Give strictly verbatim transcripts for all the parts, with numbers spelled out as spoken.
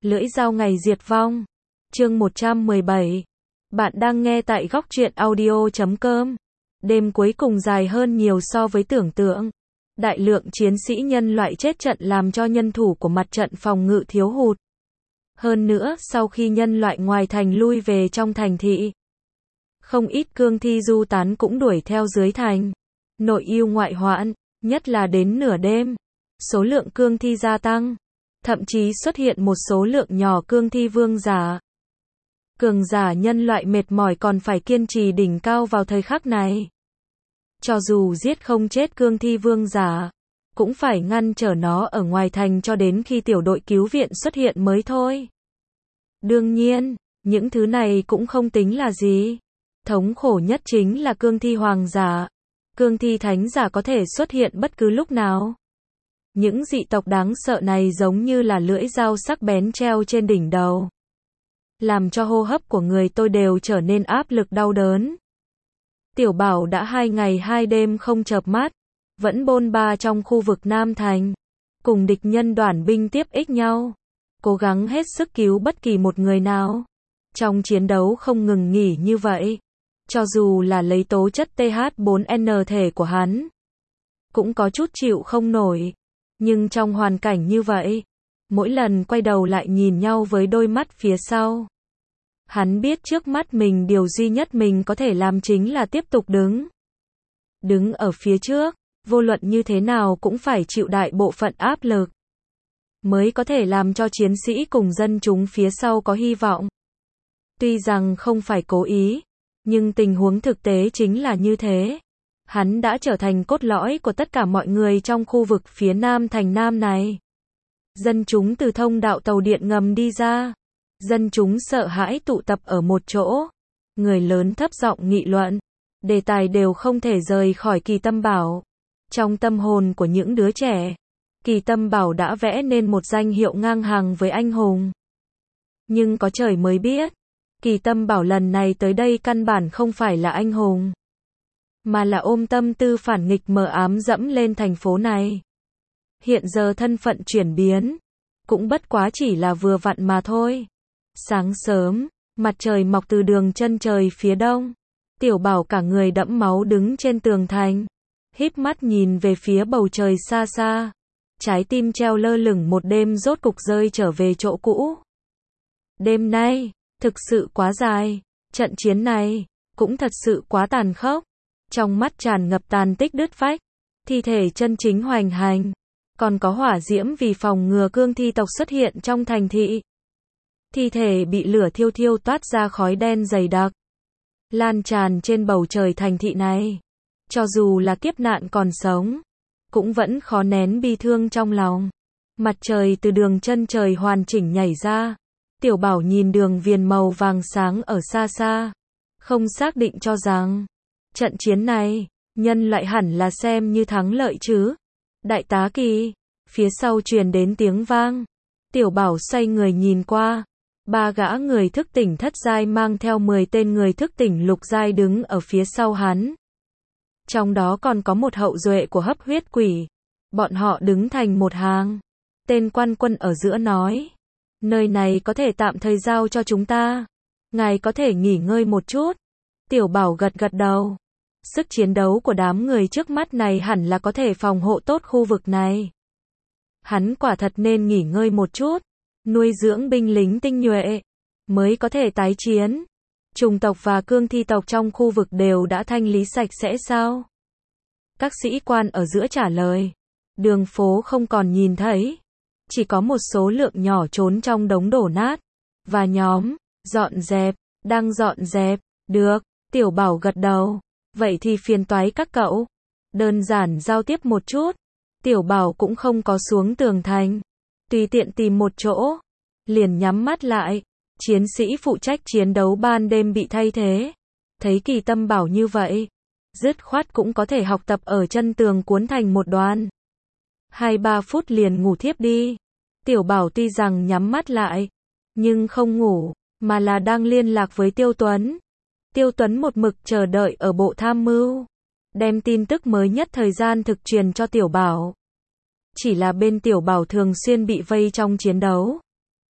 Lưỡi dao ngày diệt vong. Chương một trăm mười bảy. Bạn đang nghe tại góc truyện audio chấm com. Đêm cuối cùng dài hơn nhiều so với tưởng tượng. Đại lượng chiến sĩ nhân loại chết trận làm cho nhân thủ của mặt trận phòng ngự thiếu hụt. Hơn nữa, sau khi nhân loại ngoài thành lui về trong thành thị, không ít cương thi du tán cũng đuổi theo dưới thành. Nội ưu ngoại hoạn, nhất là đến nửa đêm, số lượng cương thi gia tăng. Thậm chí xuất hiện một số lượng nhỏ cương thi vương giả. Cường giả nhân loại mệt mỏi còn phải kiên trì đỉnh cao vào thời khắc này. Cho dù giết không chết cương thi vương giả, cũng phải ngăn trở nó ở ngoài thành cho đến khi tiểu đội cứu viện xuất hiện mới thôi. Đương nhiên, những thứ này cũng không tính là gì. Thống khổ nhất chính là cương thi hoàng giả. Cương thi thánh giả có thể xuất hiện bất cứ lúc nào. Những dị tộc đáng sợ này giống như là lưỡi dao sắc bén treo trên đỉnh đầu, làm cho hô hấp của người tôi đều trở nên áp lực đau đớn. Tiểu Bảo đã hai ngày hai đêm không chợp mắt, vẫn bôn ba trong khu vực Nam Thành, cùng địch nhân đoàn binh tiếp ích nhau, cố gắng hết sức cứu bất kỳ một người nào. Trong chiến đấu không ngừng nghỉ như vậy, cho dù là lấy tố chất T H bốn N thể của hắn, cũng có chút chịu không nổi. Nhưng trong hoàn cảnh như vậy, mỗi lần quay đầu lại nhìn nhau với đôi mắt phía sau, hắn biết trước mắt mình điều duy nhất mình có thể làm chính là tiếp tục đứng. Đứng ở phía trước, vô luận như thế nào cũng phải chịu đại bộ phận áp lực, mới có thể làm cho chiến sĩ cùng dân chúng phía sau có hy vọng. Tuy rằng không phải cố ý, nhưng tình huống thực tế chính là như thế. Hắn đã trở thành cốt lõi của tất cả mọi người trong khu vực phía Nam thành Nam này. Dân chúng từ thông đạo tàu điện ngầm đi ra. Dân chúng sợ hãi tụ tập ở một chỗ. Người lớn thấp giọng nghị luận. Đề tài đều không thể rời khỏi Kỳ Tâm Bảo. Trong tâm hồn của những đứa trẻ, Kỳ Tâm Bảo đã vẽ nên một danh hiệu ngang hàng với anh hùng. Nhưng có trời mới biết, Kỳ Tâm Bảo lần này tới đây căn bản không phải là anh hùng, mà là ôm tâm tư phản nghịch mờ ám dẫm lên thành phố này. Hiện giờ thân phận chuyển biến, cũng bất quá chỉ là vừa vặn mà thôi. Sáng sớm, mặt trời mọc từ đường chân trời phía đông. Tiểu Bảo cả người đẫm máu đứng trên tường thành, híp mắt nhìn về phía bầu trời xa xa. Trái tim treo lơ lửng một đêm rốt cục rơi trở về chỗ cũ. Đêm nay, thực sự quá dài. Trận chiến này, cũng thật sự quá tàn khốc. Trong mắt tràn ngập tàn tích đứt vách, thi thể chân chính hoành hành, còn có hỏa diễm vì phòng ngừa cương thi tộc xuất hiện trong thành thị. Thi thể bị lửa thiêu thiêu toát ra khói đen dày đặc, lan tràn trên bầu trời thành thị này. Cho dù là kiếp nạn còn sống, cũng vẫn khó nén bi thương trong lòng. Mặt trời từ đường chân trời hoàn chỉnh nhảy ra. Tiểu Bảo nhìn đường viền màu vàng sáng ở xa xa, không xác định cho rằng trận chiến này, nhân loại hẳn là xem như thắng lợi chứ. Đại tá Kỳ, phía sau truyền đến tiếng vang. Tiểu Bảo xoay người nhìn qua. Ba gã người thức tỉnh thất giai mang theo mười tên người thức tỉnh lục giai đứng ở phía sau hắn. Trong đó còn có một hậu duệ của hấp huyết quỷ. Bọn họ đứng thành một hàng. Tên quan quân ở giữa nói: nơi này có thể tạm thời giao cho chúng ta. Ngài có thể nghỉ ngơi một chút. Tiểu Bảo gật gật đầu. Sức chiến đấu của đám người trước mắt này hẳn là có thể phòng hộ tốt khu vực này. Hắn quả thật nên nghỉ ngơi một chút, nuôi dưỡng binh lính tinh nhuệ, mới có thể tái chiến. Trùng tộc và cương thi tộc trong khu vực đều đã thanh lý sạch sẽ sao? Các sĩ quan ở giữa trả lời. Đường phố không còn nhìn thấy, chỉ có một số lượng nhỏ trốn trong đống đổ nát. Và nhóm, dọn dẹp, đang dọn dẹp, được, Tiểu Bảo gật đầu. Vậy thì phiền toái các cậu. Đơn giản giao tiếp một chút. Tiểu Bảo cũng không có xuống tường thành, tùy tiện tìm một chỗ, liền nhắm mắt lại. Chiến sĩ phụ trách chiến đấu ban đêm bị thay thế. Thấy Kỳ Tâm Bảo như vậy, dứt khoát cũng có thể học tập ở chân tường cuốn thành một đoàn. Hai ba phút liền ngủ thiếp đi. Tiểu Bảo tuy rằng nhắm mắt lại, nhưng không ngủ, mà là đang liên lạc với Tiêu Tuấn. Tiêu Tuấn một mực chờ đợi ở bộ tham mưu, đem tin tức mới nhất thời gian thực truyền cho Tiểu Bảo. Chỉ là bên Tiểu Bảo thường xuyên bị vây trong chiến đấu,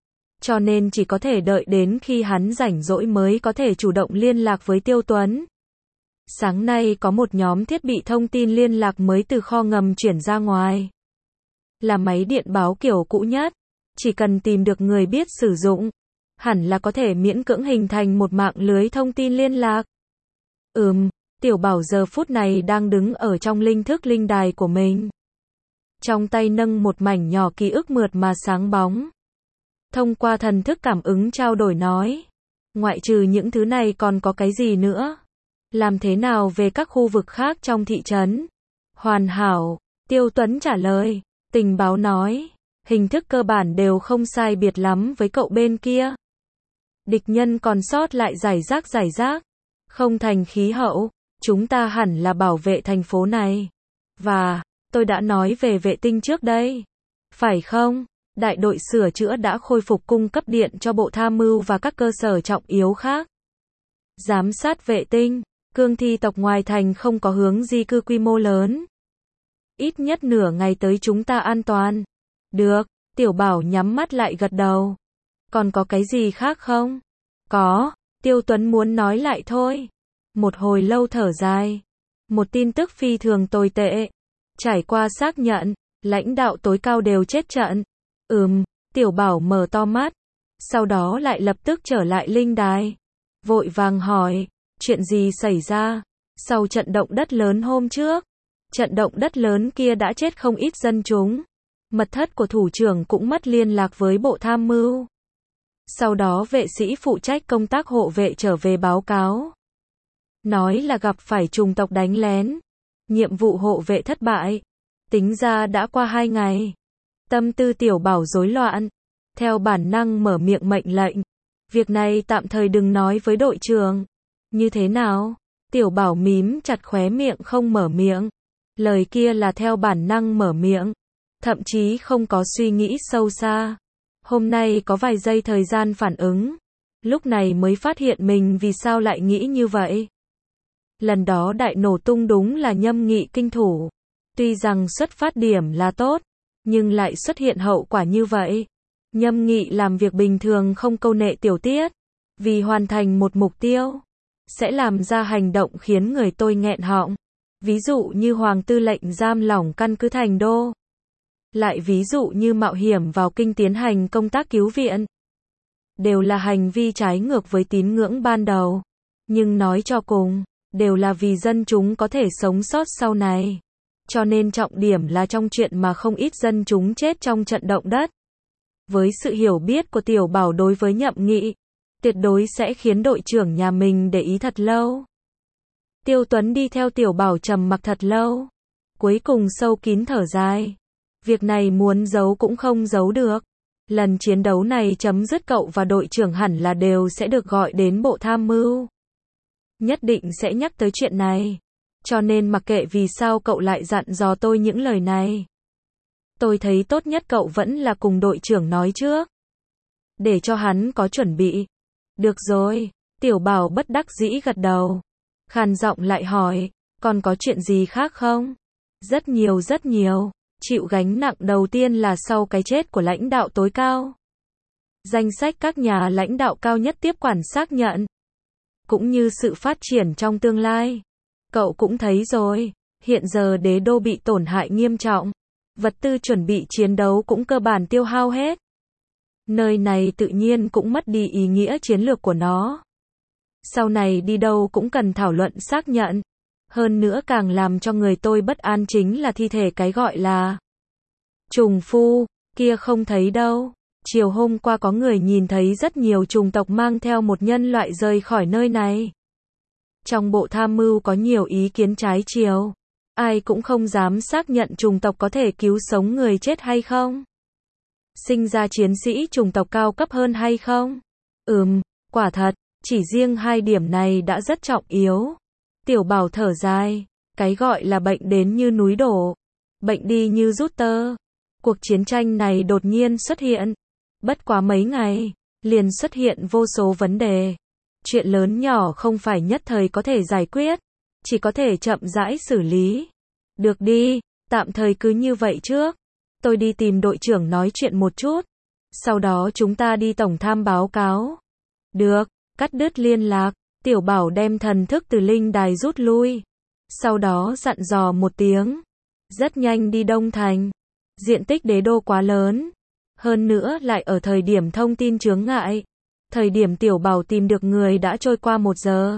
cho nên chỉ có thể đợi đến khi hắn rảnh rỗi mới có thể chủ động liên lạc với Tiêu Tuấn. Sáng nay có một nhóm thiết bị thông tin liên lạc mới từ kho ngầm chuyển ra ngoài. Là máy điện báo kiểu cũ nhất, chỉ cần tìm được người biết sử dụng, hẳn là có thể miễn cưỡng hình thành một mạng lưới thông tin liên lạc. Ừm, Tiểu Bảo giờ phút này đang đứng ở trong linh thức linh đài của mình. Trong tay nâng một mảnh nhỏ ký ức mượt mà sáng bóng. Thông qua thần thức cảm ứng trao đổi nói. Ngoại trừ những thứ này còn có cái gì nữa? Làm thế nào về các khu vực khác trong thị trấn? Hoàn hảo, Tiêu Tuấn trả lời. Tình báo nói, hình thức cơ bản đều không sai biệt lắm với cậu bên kia. Địch nhân còn sót lại rải rác rải rác. Không thành khí hậu, chúng ta hẳn là bảo vệ thành phố này. Và, tôi đã nói về vệ tinh trước đây. Phải không? Đại đội sửa chữa đã khôi phục cung cấp điện cho bộ tham mưu và các cơ sở trọng yếu khác. Giám sát vệ tinh, cương thi tộc ngoài thành không có hướng di cư quy mô lớn. Ít nhất nửa ngày tới chúng ta an toàn. Được, Tiểu Bảo nhắm mắt lại gật đầu. Còn có cái gì khác không? Có, Tiêu Tuấn muốn nói lại thôi. Một hồi lâu thở dài. Một tin tức phi thường tồi tệ. Trải qua xác nhận, lãnh đạo tối cao đều chết trận. Ừm, Tiểu Bảo mở to mắt. Sau đó lại lập tức trở lại linh đài. Vội vàng hỏi, chuyện gì xảy ra? Sau trận động đất lớn hôm trước, trận động đất lớn kia đã chết không ít dân chúng. Mật thất của thủ trưởng cũng mất liên lạc với bộ tham mưu. Sau đó vệ sĩ phụ trách công tác hộ vệ trở về báo cáo. Nói là gặp phải trùng tộc đánh lén. Nhiệm vụ hộ vệ thất bại. Tính ra đã qua hai ngày. Tâm tư Tiểu Bảo rối loạn. Theo bản năng mở miệng mệnh lệnh. Việc này tạm thời đừng nói với đội trưởng. Như thế nào? Tiểu Bảo mím chặt khóe miệng không mở miệng. Lời kia là theo bản năng mở miệng. Thậm chí không có suy nghĩ sâu xa. Hôm nay có vài giây thời gian phản ứng. Lúc này mới phát hiện mình vì sao lại nghĩ như vậy. Lần đó đại nổ tung đúng là Nhâm Nghị kinh thủ. Tuy rằng xuất phát điểm là tốt, nhưng lại xuất hiện hậu quả như vậy. Nhâm Nghị làm việc bình thường không câu nệ tiểu tiết. Vì hoàn thành một mục tiêu, sẽ làm ra hành động khiến người tôi nghẹn họng. Ví dụ như Hoàng tư lệnh giam lỏng căn cứ Thành Đô. Lại ví dụ như mạo hiểm vào kinh tiến hành công tác cứu viện. Đều là hành vi trái ngược với tín ngưỡng ban đầu. Nhưng nói cho cùng, đều là vì dân chúng có thể sống sót sau này. Cho nên trọng điểm là trong chuyện mà không ít dân chúng chết trong trận động đất. Với sự hiểu biết của Tiểu Bảo đối với Nhậm Nghị, tuyệt đối sẽ khiến đội trưởng nhà mình để ý thật lâu. Tiêu Tuấn đi theo Tiểu Bảo trầm mặc thật lâu. Cuối cùng sâu kín thở dài. Việc này muốn giấu cũng không giấu được. Lần chiến đấu này chấm dứt cậu và đội trưởng hẳn là đều sẽ được gọi đến bộ tham mưu. Nhất định sẽ nhắc tới chuyện này. Cho nên mặc kệ vì sao cậu lại dặn dò tôi những lời này. Tôi thấy tốt nhất cậu vẫn là cùng đội trưởng nói trước. Để cho hắn có chuẩn bị. Được rồi, Tiểu Bảo bất đắc dĩ gật đầu. Khàn giọng lại hỏi, còn có chuyện gì khác không? Rất nhiều rất nhiều. Chịu gánh nặng đầu tiên là sau cái chết của lãnh đạo tối cao. Danh sách các nhà lãnh đạo cao nhất tiếp quản xác nhận. Cũng như sự phát triển trong tương lai. Cậu cũng thấy rồi, hiện giờ đế đô bị tổn hại nghiêm trọng. Vật tư chuẩn bị chiến đấu cũng cơ bản tiêu hao hết. Nơi này tự nhiên cũng mất đi ý nghĩa chiến lược của nó. Sau này đi đâu cũng cần thảo luận xác nhận. Hơn nữa càng làm cho người tôi bất an chính là thi thể cái gọi là trùng phu, kia không thấy đâu. Chiều hôm qua có người nhìn thấy rất nhiều trùng tộc mang theo một nhân loại rời khỏi nơi này. Trong bộ tham mưu có nhiều ý kiến trái chiều. Ai cũng không dám xác nhận trùng tộc có thể cứu sống người chết hay không. Sinh ra chiến sĩ trùng tộc cao cấp hơn hay không. Ừm, quả thật, chỉ riêng hai điểm này đã rất trọng yếu. Tiểu Bảo thở dài, cái gọi là bệnh đến như núi đổ, bệnh đi như rút tơ. Cuộc chiến tranh này đột nhiên xuất hiện. Bất quá mấy ngày, liền xuất hiện vô số vấn đề. Chuyện lớn nhỏ không phải nhất thời có thể giải quyết, chỉ có thể chậm rãi xử lý. Được đi, tạm thời cứ như vậy trước. Tôi đi tìm đội trưởng nói chuyện một chút. Sau đó chúng ta đi tổng tham báo cáo. Được, cắt đứt liên lạc, Tiểu Bảo đem thần thức từ linh đài rút lui. Sau đó dặn dò một tiếng. Rất nhanh đi Đông Thành. Diện tích đế đô quá lớn. Hơn nữa lại ở thời điểm thông tin chướng ngại. Thời điểm Tiểu Bảo tìm được người đã trôi qua một giờ.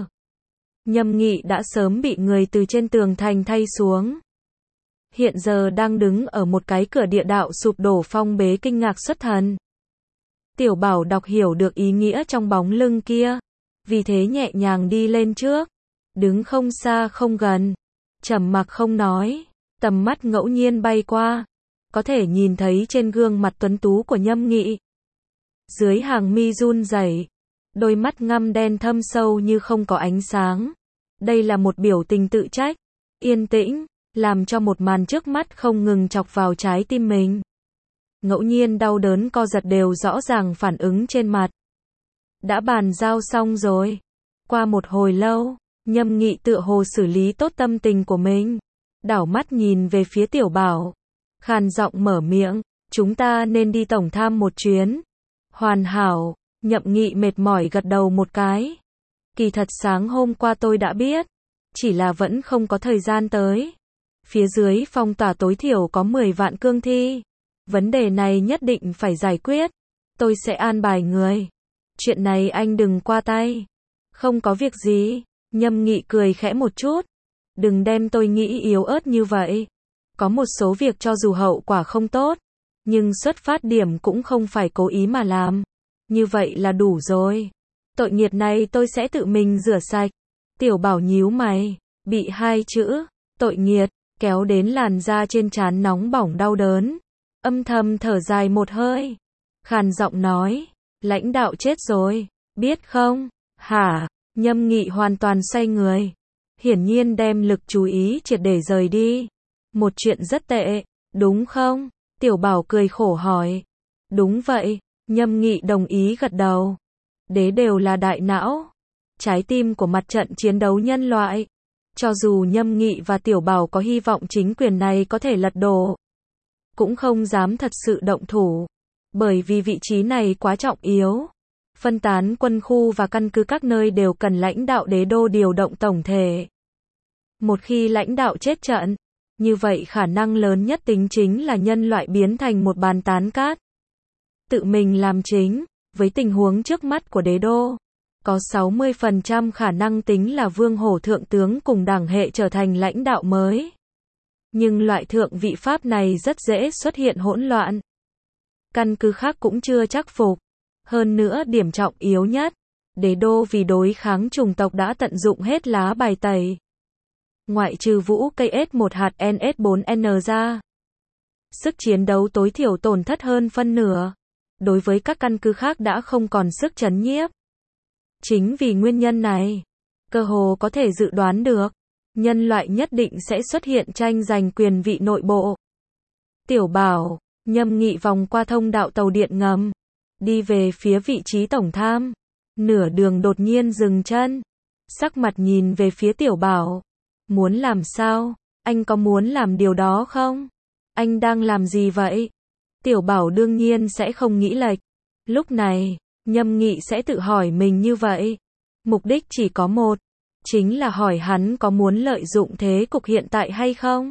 Nhâm Nghị đã sớm bị người từ trên tường thành thay xuống. Hiện giờ đang đứng ở một cái cửa địa đạo sụp đổ phong bế kinh ngạc xuất thần. Tiểu Bảo đọc hiểu được ý nghĩa trong bóng lưng kia. Vì thế nhẹ nhàng đi lên trước. Đứng không xa không gần. Trầm mặc không nói. Tầm mắt ngẫu nhiên bay qua. Có thể nhìn thấy trên gương mặt tuấn tú của Nhâm Nghị. Dưới hàng mi run rẩy, đôi mắt ngăm đen thâm sâu như không có ánh sáng. Đây là một biểu tình tự trách, yên tĩnh, làm cho một màn trước mắt không ngừng chọc vào trái tim mình. Ngẫu nhiên đau đớn co giật đều rõ ràng phản ứng trên mặt. Đã bàn giao xong rồi. Qua một hồi lâu, Nhâm Nghị tựa hồ xử lý tốt tâm tình của mình. Đảo mắt nhìn về phía Tiểu Bảo. Khàn giọng mở miệng, chúng ta nên đi tổng tham một chuyến. Hoàn hảo, Nhậm Nghị mệt mỏi gật đầu một cái. Kỳ thật sáng hôm qua tôi đã biết, chỉ là vẫn không có thời gian tới. Phía dưới phong tỏa tối thiểu có mười vạn cương thi. Vấn đề này nhất định phải giải quyết. Tôi sẽ an bài người. Chuyện này anh đừng qua tay. Không có việc gì. Nhâm Nghị cười khẽ một chút. Đừng đem tôi nghĩ yếu ớt như vậy. Có một số việc cho dù hậu quả không tốt, nhưng xuất phát điểm cũng không phải cố ý mà làm. Như vậy là đủ rồi. Tội nghiệt này tôi sẽ tự mình rửa sạch. Tiểu Bảo nhíu mày, bị hai chữ, tội nghiệt, kéo đến làn da trên trán nóng bỏng đau đớn. Âm thầm thở dài một hơi. Khàn giọng nói, lãnh đạo chết rồi, biết không? Hả? Nhâm Nghị hoàn toàn xoay người. Hiển nhiên đem lực chú ý triệt để rời đi. Một chuyện rất tệ, đúng không? Tiểu Bảo cười khổ hỏi. Đúng vậy, Nhâm Nghị đồng ý gật đầu. Đế đều là đại não, trái tim của mặt trận chiến đấu nhân loại. Cho dù Nhâm Nghị và Tiểu Bảo có hy vọng chính quyền này có thể lật đổ, cũng không dám thật sự động thủ. Bởi vì vị trí này quá trọng yếu. Phân tán quân khu và căn cứ các nơi đều cần lãnh đạo đế đô điều động tổng thể. Một khi lãnh đạo chết trận, như vậy khả năng lớn nhất tính chính là nhân loại biến thành một bàn tán cát. Tự mình làm chính, với tình huống trước mắt của đế đô, có sáu mươi phần trăm khả năng tính là vương hổ thượng tướng cùng đảng hệ trở thành lãnh đạo mới. Nhưng loại thượng vị pháp này rất dễ xuất hiện hỗn loạn. Căn cứ khác cũng chưa chắc phục. Hơn nữa điểm trọng yếu nhất, đế đô vì đối kháng chủng tộc đã tận dụng hết lá bài tẩy. Ngoại trừ vũ cây S một hạt N S bốn N ra, sức chiến đấu tối thiểu tổn thất hơn phân nửa. Đối với các căn cứ khác đã không còn sức trấn nhiếp. Chính vì nguyên nhân này, cơ hồ có thể dự đoán được, nhân loại nhất định sẽ xuất hiện tranh giành quyền vị nội bộ. Tiểu Bảo, Nhâm Nghị vòng qua thông đạo tàu điện ngầm, đi về phía vị trí tổng tham. Nửa đường đột nhiên dừng chân, sắc mặt nhìn về phía Tiểu Bảo. Muốn làm sao? Anh có muốn làm điều đó không? Anh đang làm gì vậy? Tiểu Bảo đương nhiên sẽ không nghĩ lệch. Lúc này, Nhâm Nghị sẽ tự hỏi mình như vậy. Mục đích chỉ có một, chính là hỏi hắn có muốn lợi dụng thế cục hiện tại hay không?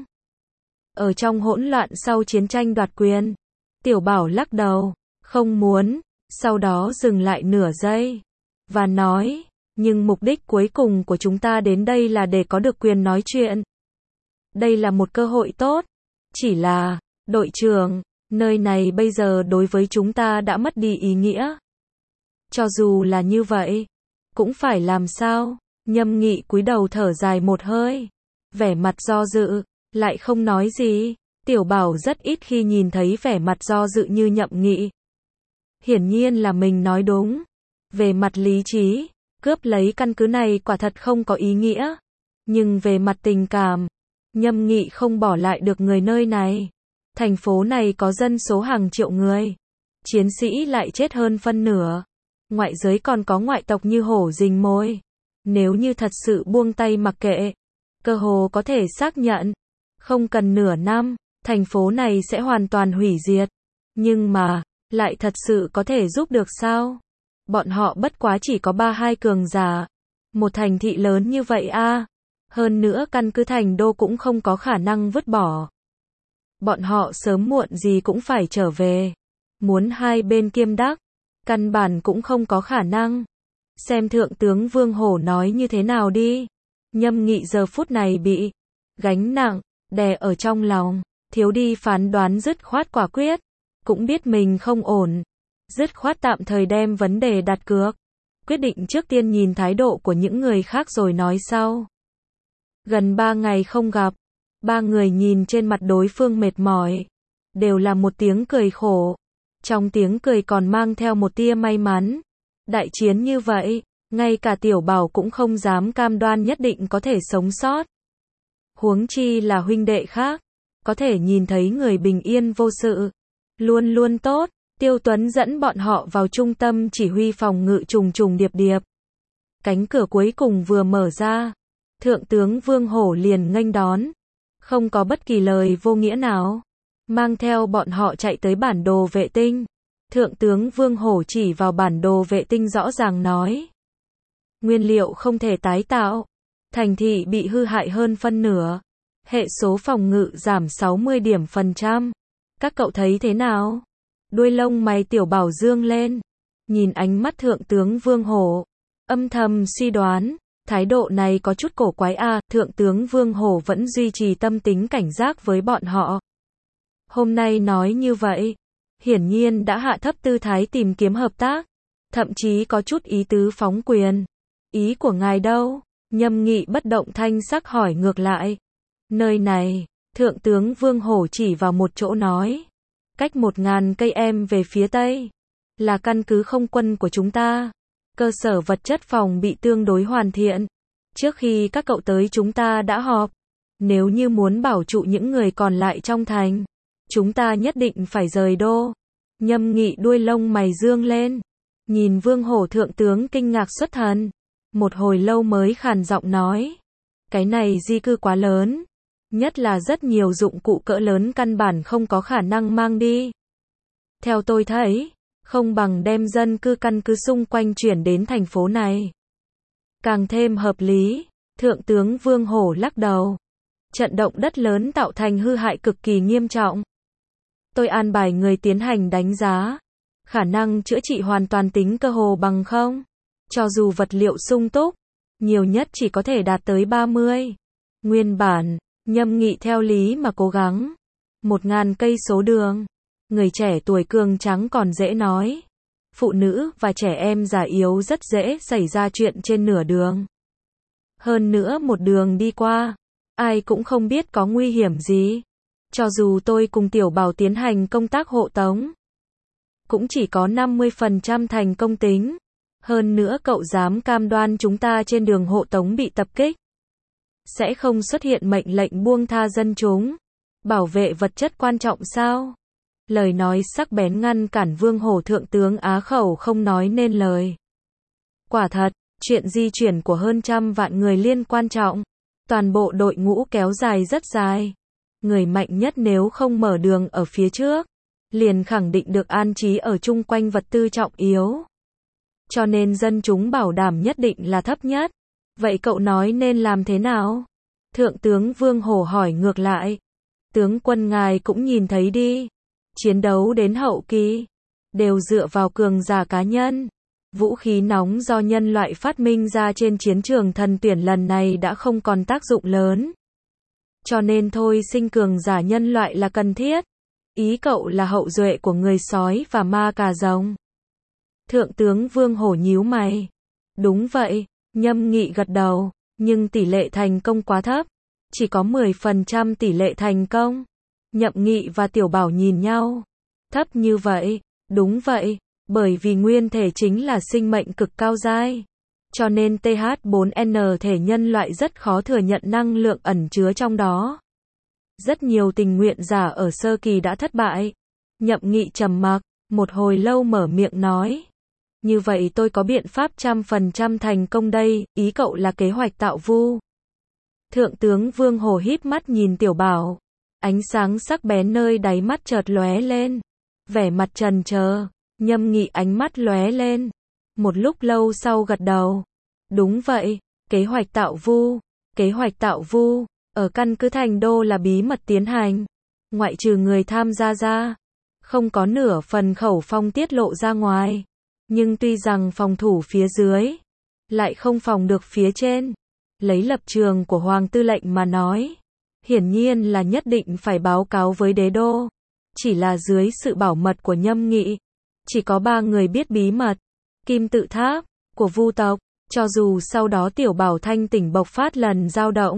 Ở trong hỗn loạn sau chiến tranh đoạt quyền, Tiểu Bảo lắc đầu, không muốn, sau đó dừng lại nửa giây, và nói, nhưng mục đích cuối cùng của chúng ta đến đây là để có được quyền nói chuyện. Đây là một cơ hội tốt, chỉ là, đội trưởng, nơi này bây giờ đối với chúng ta đã mất đi ý nghĩa. Cho dù là như vậy, cũng phải làm sao? Nhâm Nghị cúi đầu thở dài một hơi, vẻ mặt do dự, lại không nói gì. Tiểu Bảo rất ít khi nhìn thấy vẻ mặt do dự như Nhậm Nghị. Hiển nhiên là mình nói đúng. Về mặt lý trí, cướp lấy căn cứ này quả thật không có ý nghĩa. Nhưng về mặt tình cảm, Nhâm Nghị không bỏ lại được người nơi này. Thành phố này có dân số hàng triệu người. Chiến sĩ lại chết hơn phân nửa. Ngoại giới còn có ngoại tộc như hổ rình mồi. Nếu như thật sự buông tay mặc kệ, cơ hồ có thể xác nhận, không cần nửa năm, thành phố này sẽ hoàn toàn hủy diệt. Nhưng mà, lại thật sự có thể giúp được sao? Bọn họ bất quá chỉ có ba hai cường giả. Một thành thị lớn như vậy a, hơn nữa căn cứ thành đô cũng không có khả năng vứt bỏ. Bọn họ sớm muộn gì cũng phải trở về. Muốn hai bên kiêm đắc, căn bản cũng không có khả năng. Xem thượng tướng Vương Hổ nói như thế nào đi. Nhâm Nghị giờ phút này bị gánh nặng đè ở trong lòng, thiếu đi phán đoán dứt khoát quả quyết, cũng biết mình không ổn, dứt khoát tạm thời đem vấn đề đặt cược, quyết định trước tiên nhìn thái độ của những người khác rồi nói sau. Gần ba ngày không gặp, ba người nhìn trên mặt đối phương mệt mỏi, đều là một tiếng cười khổ, trong tiếng cười còn mang theo một tia may mắn. Đại chiến như vậy, ngay cả Tiểu Bảo cũng không dám cam đoan nhất định có thể sống sót. Huống chi là huynh đệ khác, có thể nhìn thấy người bình yên vô sự, luôn luôn tốt. Tiêu Tuấn dẫn bọn họ vào trung tâm chỉ huy phòng ngự trùng trùng điệp điệp. Cánh cửa cuối cùng vừa mở ra, thượng tướng Vương Hổ liền nghênh đón, không có bất kỳ lời vô nghĩa nào, mang theo bọn họ chạy tới bản đồ vệ tinh. Thượng tướng Vương Hổ chỉ vào bản đồ vệ tinh rõ ràng nói, nguyên liệu không thể tái tạo, thành thị bị hư hại hơn phân nửa, hệ số phòng ngự giảm sáu mươi điểm phần trăm. Các cậu thấy thế nào? Đuôi lông mày Tiểu Bảo dương lên, nhìn ánh mắt thượng tướng Vương Hổ, âm thầm suy đoán, thái độ này có chút cổ quái a. Thượng tướng Vương Hổ vẫn duy trì tâm tính cảnh giác với bọn họ. Hôm nay nói như vậy, hiển nhiên đã hạ thấp tư thái tìm kiếm hợp tác, thậm chí có chút ý tứ phóng quyền. Ý của ngài đâu? Nhâm Nghị bất động thanh sắc hỏi ngược lại. Nơi này, thượng tướng Vương Hổ chỉ vào một chỗ nói, cách một ngàn cây em về phía tây, là căn cứ không quân của chúng ta. Cơ sở vật chất phòng bị tương đối hoàn thiện. Trước khi các cậu tới chúng ta đã họp. Nếu như muốn bảo trụ những người còn lại trong thành, chúng ta nhất định phải rời đô. Nhâm Nghị đuôi lông mày dương lên, nhìn Vương Hổ thượng tướng kinh ngạc xuất thần. Một hồi lâu mới khàn giọng nói, cái này di cư quá lớn, nhất là rất nhiều dụng cụ cỡ lớn căn bản không có khả năng mang đi. Theo tôi thấy, không bằng đem dân cư căn cứ xung quanh chuyển đến thành phố này. Càng thêm hợp lý. Thượng tướng Vương Hổ lắc đầu. Trận động đất lớn tạo thành hư hại cực kỳ nghiêm trọng. Tôi an bài người tiến hành đánh giá. Khả năng chữa trị hoàn toàn tính cơ hồ bằng không. Cho dù vật liệu sung túc, nhiều nhất chỉ có thể đạt tới ba mươi. Nguyên bản, Nhâm Nghị theo lý mà cố gắng. Một ngàn cây số đường. Người trẻ tuổi cường tráng còn dễ nói. Phụ nữ và trẻ em già yếu rất dễ xảy ra chuyện trên nửa đường. Hơn nữa một đường đi qua, ai cũng không biết có nguy hiểm gì. Cho dù tôi cùng Tiểu Bảo tiến hành công tác hộ tống, cũng chỉ có năm mươi phần trăm thành công tính. Hơn nữa cậu dám cam đoan chúng ta trên đường hộ tống bị tập kích, sẽ không xuất hiện mệnh lệnh buông tha dân chúng, bảo vệ vật chất quan trọng sao? Lời nói sắc bén ngăn cản Vương Hổ thượng tướng á khẩu không nói nên lời. Quả thật, chuyện di chuyển của hơn trăm vạn người liên quan trọng. Toàn bộ đội ngũ kéo dài rất dài. Người mạnh nhất nếu không mở đường ở phía trước, liền khẳng định được an trí ở chung quanh vật tư trọng yếu. Cho nên dân chúng bảo đảm nhất định là thấp nhất. Vậy cậu nói nên làm thế nào? Thượng tướng Vương Hổ hỏi ngược lại. Tướng quân ngài cũng nhìn thấy đi. Chiến đấu đến hậu kỳ, đều dựa vào cường giả cá nhân. Vũ khí nóng do nhân loại phát minh ra trên chiến trường thần tuyển lần này đã không còn tác dụng lớn. Cho nên thôi sinh cường giả nhân loại là cần thiết. Ý cậu là hậu duệ của người sói và ma cà rồng. Thượng tướng Vương Hổ nhíu mày. Đúng vậy, Nhâm Nghị gật đầu, nhưng tỷ lệ thành công quá thấp. Chỉ có mười phần trăm tỷ lệ thành công. Nhậm Nghị và Tiểu Bảo nhìn nhau. Thấp như vậy, đúng vậy, bởi vì nguyên thể chính là sinh mệnh cực cao giai. Cho nên T H bốn N thể nhân loại rất khó thừa nhận năng lượng ẩn chứa trong đó. Rất nhiều tình nguyện giả ở sơ kỳ đã thất bại. Nhậm Nghị trầm mặc, một hồi lâu mở miệng nói. Như vậy tôi có biện pháp trăm phần trăm thành công đây, ý cậu là kế hoạch tạo vu. Thượng tướng Vương Hổ híp mắt nhìn Tiểu Bảo. Ánh sáng sắc bén nơi đáy mắt chợt lóe lên. Vẻ mặt trần chờ, Nhâm Nghị ánh mắt lóe lên. Một lúc lâu sau gật đầu. Đúng vậy, kế hoạch tạo vu, kế hoạch tạo vu, ở căn cứ thành đô là bí mật tiến hành. Ngoại trừ người tham gia ra, không có nửa phần khẩu phong tiết lộ ra ngoài. Nhưng tuy rằng phòng thủ phía dưới, lại không phòng được phía trên. Lấy lập trường của Hoàng tư lệnh mà nói, hiển nhiên là nhất định phải báo cáo với đế đô. Chỉ là dưới sự bảo mật của Nhâm Nghị, chỉ có ba người biết bí mật. Kim tự tháp của Vu tộc, cho dù sau đó Tiểu Bảo Thanh tỉnh bộc phát lần dao động,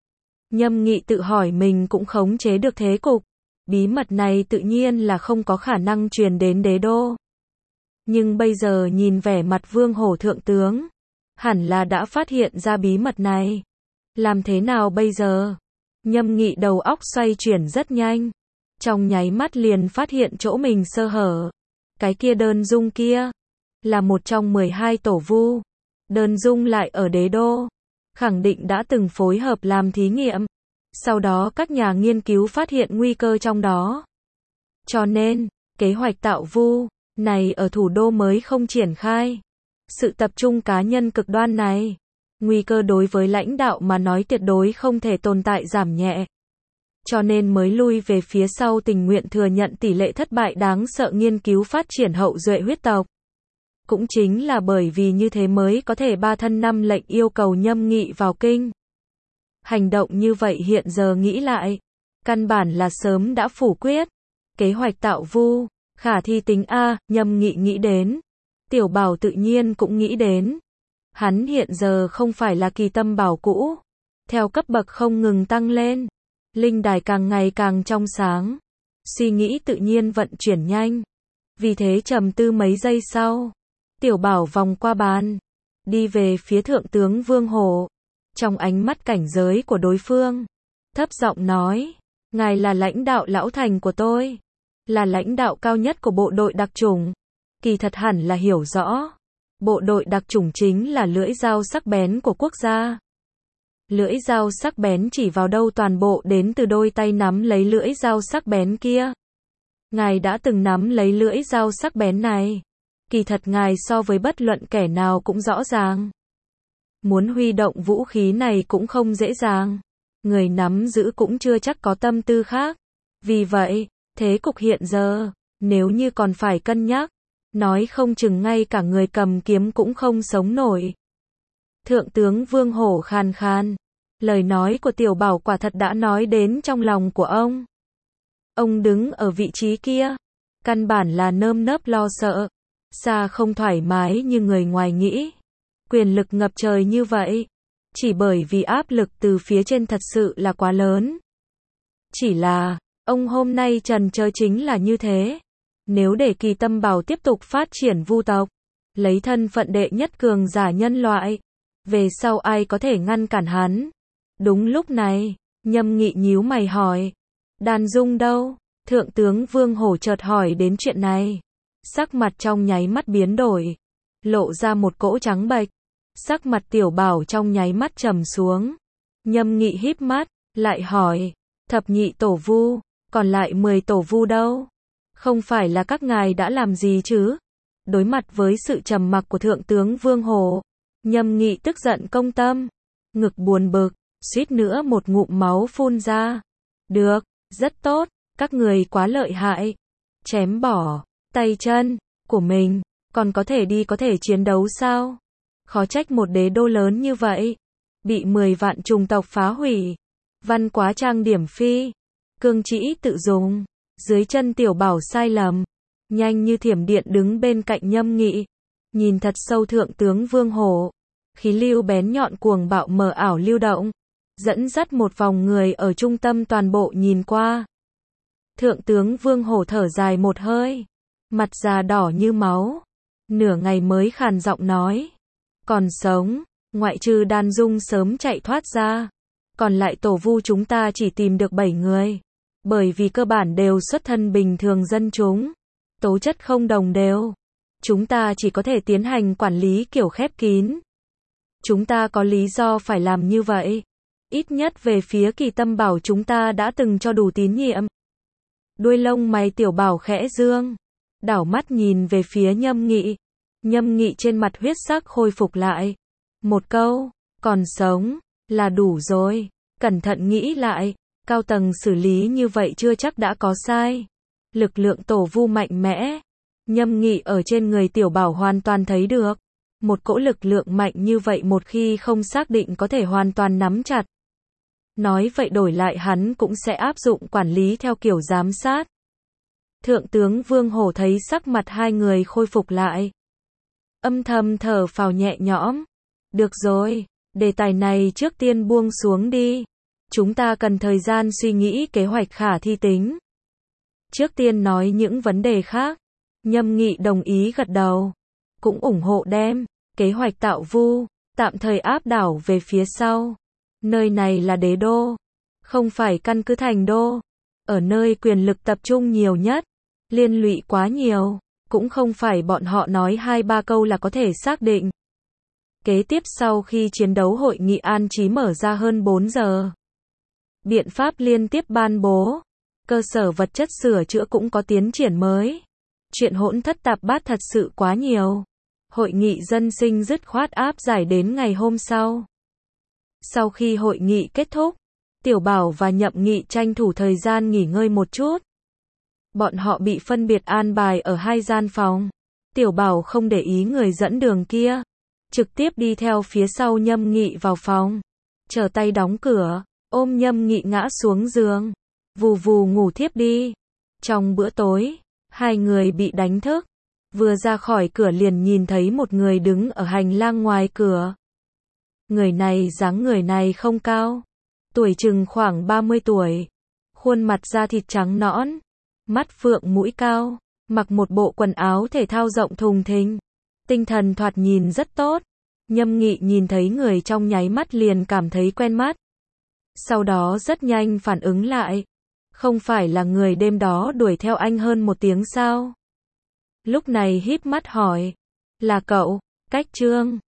Nhâm Nghị tự hỏi mình cũng khống chế được thế cục. Bí mật này tự nhiên là không có khả năng truyền đến đế đô. Nhưng bây giờ nhìn vẻ mặt Vương Hổ thượng tướng, hẳn là đã phát hiện ra bí mật này. Làm thế nào bây giờ? Nhâm Nghị đầu óc xoay chuyển rất nhanh. Trong nháy mắt liền phát hiện chỗ mình sơ hở. Cái kia Đơn Dung kia, là một trong mười hai tổ vu. Đơn Dung lại ở đế đô, khẳng định đã từng phối hợp làm thí nghiệm. Sau đó các nhà nghiên cứu phát hiện nguy cơ trong đó. Cho nên, kế hoạch tạo vu này ở thủ đô mới không triển khai. Sự tập trung cá nhân cực đoan này, nguy cơ đối với lãnh đạo mà nói tuyệt đối không thể tồn tại giảm nhẹ. Cho nên mới lui về phía sau, tình nguyện thừa nhận tỷ lệ thất bại đáng sợ nghiên cứu phát triển hậu duệ huyết tộc. Cũng chính là bởi vì như thế mới có thể ba thân năm lệnh yêu cầu Nhâm Nghị vào kinh. Hành động như vậy hiện giờ nghĩ lại, căn bản là sớm đã phủ quyết. Kế hoạch tạo vu, khả thi tính A, Nhâm Nghị nghĩ đến. Tiểu Bảo tự nhiên cũng nghĩ đến. Hắn hiện giờ không phải là Kỳ Tâm Bảo cũ. Theo cấp bậc không ngừng tăng lên, linh đài càng ngày càng trong sáng. Suy nghĩ tự nhiên vận chuyển nhanh. Vì thế trầm tư mấy giây sau, Tiểu Bảo vòng qua bàn, đi về phía thượng tướng Vương Hổ. Trong ánh mắt cảnh giới của đối phương, thấp giọng nói, ngài là lãnh đạo lão thành của tôi, là lãnh đạo cao nhất của bộ đội đặc chủng. Kỳ thật hẳn là hiểu rõ, bộ đội đặc chủng chính là lưỡi dao sắc bén của quốc gia. Lưỡi dao sắc bén chỉ vào đâu toàn bộ đến từ đôi tay nắm lấy lưỡi dao sắc bén kia. Ngài đã từng nắm lấy lưỡi dao sắc bén này. Kỳ thật ngài so với bất luận kẻ nào cũng rõ ràng. Muốn huy động vũ khí này cũng không dễ dàng. Người nắm giữ cũng chưa chắc có tâm tư khác. Vì vậy, thế cục hiện giờ, nếu như còn phải cân nhắc, nói không chừng ngay cả người cầm kiếm cũng không sống nổi. Thượng tướng Vương Hổ khàn khàn. Lời nói của Tiểu Bảo quả thật đã nói đến trong lòng của ông. Ông đứng ở vị trí kia, căn bản là nơm nớp lo sợ, xa không thoải mái như người ngoài nghĩ. Quyền lực ngập trời như vậy, chỉ bởi vì áp lực từ phía trên thật sự là quá lớn. Chỉ là, ông hôm nay trần trơ chính là như thế. Nếu để Kỳ Tâm Bảo tiếp tục phát triển vu tộc, lấy thân phận đệ nhất cường giả nhân loại, về sau ai có thể ngăn cản hắn? Đúng lúc này, Nhâm Nghị nhíu mày hỏi, Đàn Dung đâu? Thượng tướng Vương Hổ chợt hỏi đến chuyện này. Sắc mặt trong nháy mắt biến đổi, lộ ra một cỗ trắng bệch. Sắc mặt Tiểu Bảo trong nháy mắt trầm xuống. Nhâm Nghị híp mắt, lại hỏi, thập nhị tổ vu, còn lại mười tổ vu đâu? Không phải là các ngài đã làm gì chứ? Đối mặt với sự trầm mặc của thượng tướng Vương Hổ, Nhâm Nghị tức giận công tâm, ngực buồn bực, suýt nữa một ngụm máu phun ra. Được, rất tốt, các người quá lợi hại. Chém bỏ tay chân của mình, còn có thể đi có thể chiến đấu sao? Khó trách một đế đô lớn như vậy, bị mười vạn chủng tộc phá hủy. Văn quá trang điểm phi, cương trĩ tự dùng. Dưới chân Tiểu Bảo sai lầm, nhanh như thiểm điện đứng bên cạnh Nhâm Nghị, nhìn thật sâu thượng tướng Vương Hổ. Khí lưu bén nhọn cuồng bạo mờ ảo lưu động, dẫn dắt một vòng người ở trung tâm toàn bộ nhìn qua. Thượng tướng Vương Hổ thở dài một hơi, mặt già đỏ như máu, nửa ngày mới khàn giọng nói, còn sống, ngoại trừ Đan Dung sớm chạy thoát ra, còn lại tổ vu chúng ta chỉ tìm được bảy người, bởi vì cơ bản đều xuất thân bình thường dân chúng, tố chất không đồng đều, chúng ta chỉ có thể tiến hành quản lý kiểu khép kín. Chúng ta có lý do phải làm như vậy. Ít nhất về phía Kỳ Tâm Bảo chúng ta đã từng cho đủ tín nhiệm. Đuôi lông mày Tiểu Bảo khẽ dương, đảo mắt nhìn về phía Nhâm Nghị. Nhâm Nghị trên mặt huyết sắc khôi phục lại. Một câu, còn sống, là đủ rồi. Cẩn thận nghĩ lại, cao tầng xử lý như vậy chưa chắc đã có sai. Lực lượng tổ vu mạnh mẽ. Nhâm Nghị ở trên người Tiểu Bảo hoàn toàn thấy được. Một cỗ lực lượng mạnh như vậy một khi không xác định có thể hoàn toàn nắm chặt. Nói vậy đổi lại hắn cũng sẽ áp dụng quản lý theo kiểu giám sát. Thượng tướng Vương Hổ thấy sắc mặt hai người khôi phục lại. Âm thầm thở phào nhẹ nhõm. Được rồi, đề tài này trước tiên buông xuống đi. Chúng ta cần thời gian suy nghĩ kế hoạch khả thi tính. Trước tiên nói những vấn đề khác. Nhâm Nghị đồng ý gật đầu. Cũng ủng hộ đem kế hoạch tạo vu, tạm thời áp đảo về phía sau. Nơi này là đế đô, không phải căn cứ thành đô. Ở nơi quyền lực tập trung nhiều nhất, liên lụy quá nhiều, cũng không phải bọn họ nói hai ba câu là có thể xác định. Kế tiếp sau khi chiến đấu hội nghị an trí mở ra hơn bốn giờ. Biện pháp liên tiếp ban bố, cơ sở vật chất sửa chữa cũng có tiến triển mới. Chuyện hỗn thất tạp bát thật sự quá nhiều. Hội nghị dân sinh dứt khoát áp giải đến ngày hôm sau. Sau khi hội nghị kết thúc, Tiểu Bảo và Nhậm Nghị tranh thủ thời gian nghỉ ngơi một chút. Bọn họ bị phân biệt an bài ở hai gian phòng. Tiểu Bảo không để ý người dẫn đường kia, trực tiếp đi theo phía sau Nhâm Nghị vào phòng. Trở tay đóng cửa, ôm Nhâm Nghị ngã xuống giường, vù vù ngủ thiếp đi. Trong bữa tối, hai người bị đánh thức. Vừa ra khỏi cửa liền nhìn thấy một người đứng ở hành lang ngoài cửa. Người này dáng người này không cao, tuổi chừng khoảng ba mươi tuổi, khuôn mặt da thịt trắng nõn, mắt phượng mũi cao, mặc một bộ quần áo thể thao rộng thùng thình, tinh thần thoạt nhìn rất tốt. Nhâm Nghị nhìn thấy người trong nháy mắt liền cảm thấy quen mắt. Sau đó rất nhanh phản ứng lại, không phải là người đêm đó đuổi theo anh hơn một tiếng sao? Lúc này híp mắt hỏi, là cậu, Cách Trương.